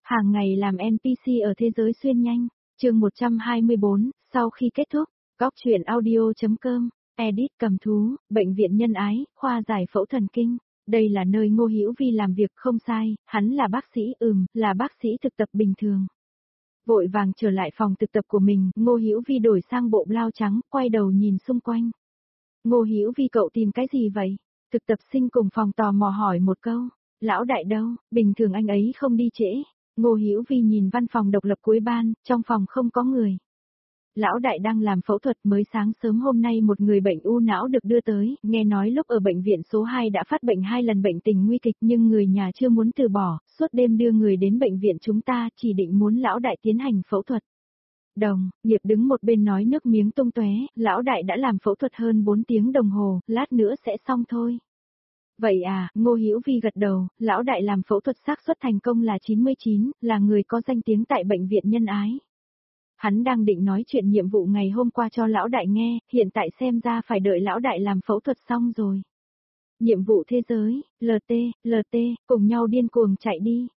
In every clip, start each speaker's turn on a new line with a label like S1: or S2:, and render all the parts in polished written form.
S1: Hàng ngày làm NPC ở thế giới xuyên nhanh. Chương 124, sau khi kết thúc, góc truyện audio.com, edit cầm thú, bệnh viện nhân ái, khoa giải phẫu thần kinh. Đây là nơi Ngô Hữu Vi làm việc, không sai, hắn là bác sĩ, là bác sĩ thực tập bình thường. Vội vàng trở lại phòng thực tập của mình, Ngô Hữu Vi đổi sang bộ blau trắng, quay đầu nhìn xung quanh. Ngô Hữu Vi, cậu tìm cái gì vậy? Thực tập sinh cùng phòng tò mò hỏi một câu. Lão đại đâu, bình thường anh ấy không đi trễ. Ngô Hữu Vi nhìn văn phòng độc lập cuối ban, trong phòng không có người. Lão đại đang làm phẫu thuật, mới sáng sớm hôm nay một người bệnh u não được đưa tới, nghe nói lúc ở bệnh viện số 2 đã phát bệnh 2 lần bệnh tình nguy kịch nhưng người nhà chưa muốn từ bỏ, suốt đêm đưa người đến bệnh viện chúng ta, chỉ định muốn lão đại tiến hành phẫu thuật. Đồng nghiệp đứng một bên nói nước miếng tung tóe, lão đại đã làm phẫu thuật hơn 4 tiếng đồng hồ, lát nữa sẽ xong thôi. Vậy à, Ngô Hữu Vi gật đầu, lão đại làm phẫu thuật xác suất thành công là 99, là người có danh tiếng tại bệnh viện nhân ái. Hắn đang định nói chuyện nhiệm vụ ngày hôm qua cho lão đại nghe, hiện tại xem ra phải đợi lão đại làm phẫu thuật xong rồi. Nhiệm vụ thế giới, LT, cùng nhau điên cuồng chạy đi.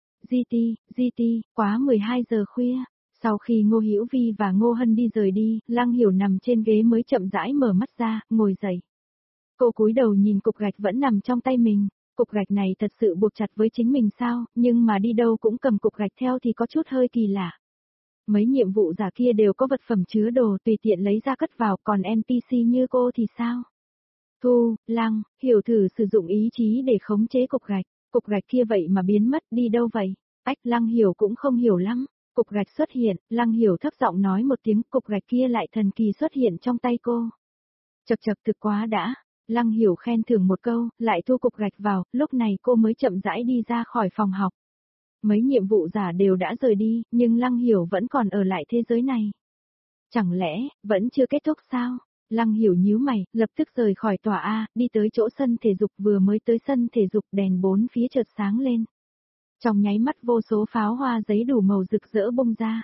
S1: GT, quá 12 giờ khuya. Sau khi Ngô Hữu Vi và Ngô Hân đi rời đi, Lăng Hiểu nằm trên ghế mới chậm rãi mở mắt ra, ngồi dậy. Cô cúi đầu nhìn cục gạch vẫn nằm trong tay mình, cục gạch này thật sự buộc chặt với chính mình sao, nhưng mà đi đâu cũng cầm cục gạch theo thì có chút hơi kỳ lạ. Mấy nhiệm vụ giả kia đều có vật phẩm chứa đồ tùy tiện lấy ra cất vào, còn NPC như cô thì sao? Thu, Lăng, Hiểu thử sử dụng ý chí để khống chế cục gạch kia vậy mà biến mất, đi đâu vậy? Lăng Hiểu cũng không hiểu lắm. Cục gạch xuất hiện, Lăng Hiểu thấp giọng nói một tiếng, cục gạch kia lại thần kỳ xuất hiện trong tay cô. Chật thực quá đã. Lăng Hiểu khen thưởng một câu, lại thu cục gạch vào, lúc này cô mới chậm rãi đi ra khỏi phòng học. Mấy nhiệm vụ giả đều đã rời đi, nhưng Lăng Hiểu vẫn còn ở lại thế giới này. Chẳng lẽ, vẫn chưa kết thúc sao? Lăng Hiểu nhíu mày, lập tức rời khỏi tòa A, đi tới chỗ sân thể dục, vừa mới tới sân thể dục đèn bốn phía chợt sáng lên. Trong nháy mắt vô số pháo hoa giấy đủ màu rực rỡ bung ra.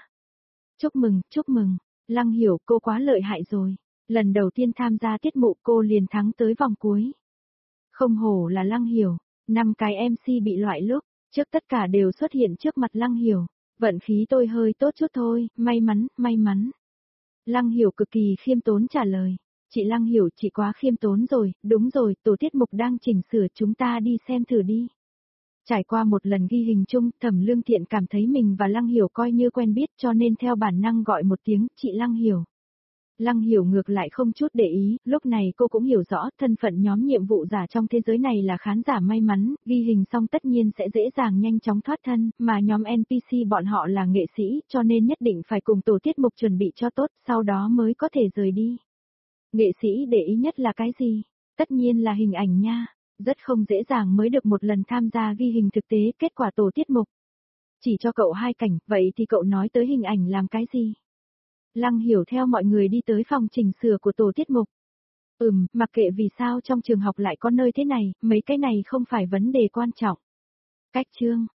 S1: Chúc mừng, Lăng Hiểu, cô quá lợi hại rồi. Lần đầu tiên tham gia tiết mục cô liền thắng tới vòng cuối. Không hổ là Lăng Hiểu, 5 cái MC bị loại lúc, trước tất cả đều xuất hiện trước mặt Lăng Hiểu. Vận khí tôi hơi tốt chút thôi, may mắn. Lăng Hiểu cực kỳ khiêm tốn trả lời. Chị Lăng Hiểu, chị quá khiêm tốn rồi, đúng rồi, tổ tiết mục đang chỉnh sửa, chúng ta đi xem thử đi. Trải qua một lần ghi hình chung, Thẩm Lương Thiện cảm thấy mình và Lăng Hiểu coi như quen biết cho nên theo bản năng gọi một tiếng, chị Lăng Hiểu. Lăng Hiểu ngược lại không chút để ý, lúc này cô cũng hiểu rõ thân phận nhóm nhiệm vụ giả trong thế giới này là khán giả may mắn, ghi hình xong tất nhiên sẽ dễ dàng nhanh chóng thoát thân, mà nhóm NPC bọn họ là nghệ sĩ, cho nên nhất định phải cùng tổ tiết mục chuẩn bị cho tốt, sau đó mới có thể rời đi. Nghệ sĩ để ý nhất là cái gì? Tất nhiên là hình ảnh nha, rất không dễ dàng mới được một lần tham gia ghi hình thực tế kết quả tổ tiết mục. Chỉ cho cậu 2 cảnh, vậy thì cậu nói tới hình ảnh làm cái gì? Lăng Hiểu theo mọi người đi tới phòng chỉnh sửa của tổ tiết mục. Mặc kệ vì sao trong trường học lại có nơi thế này, mấy cái này không phải vấn đề quan trọng. Cách chương,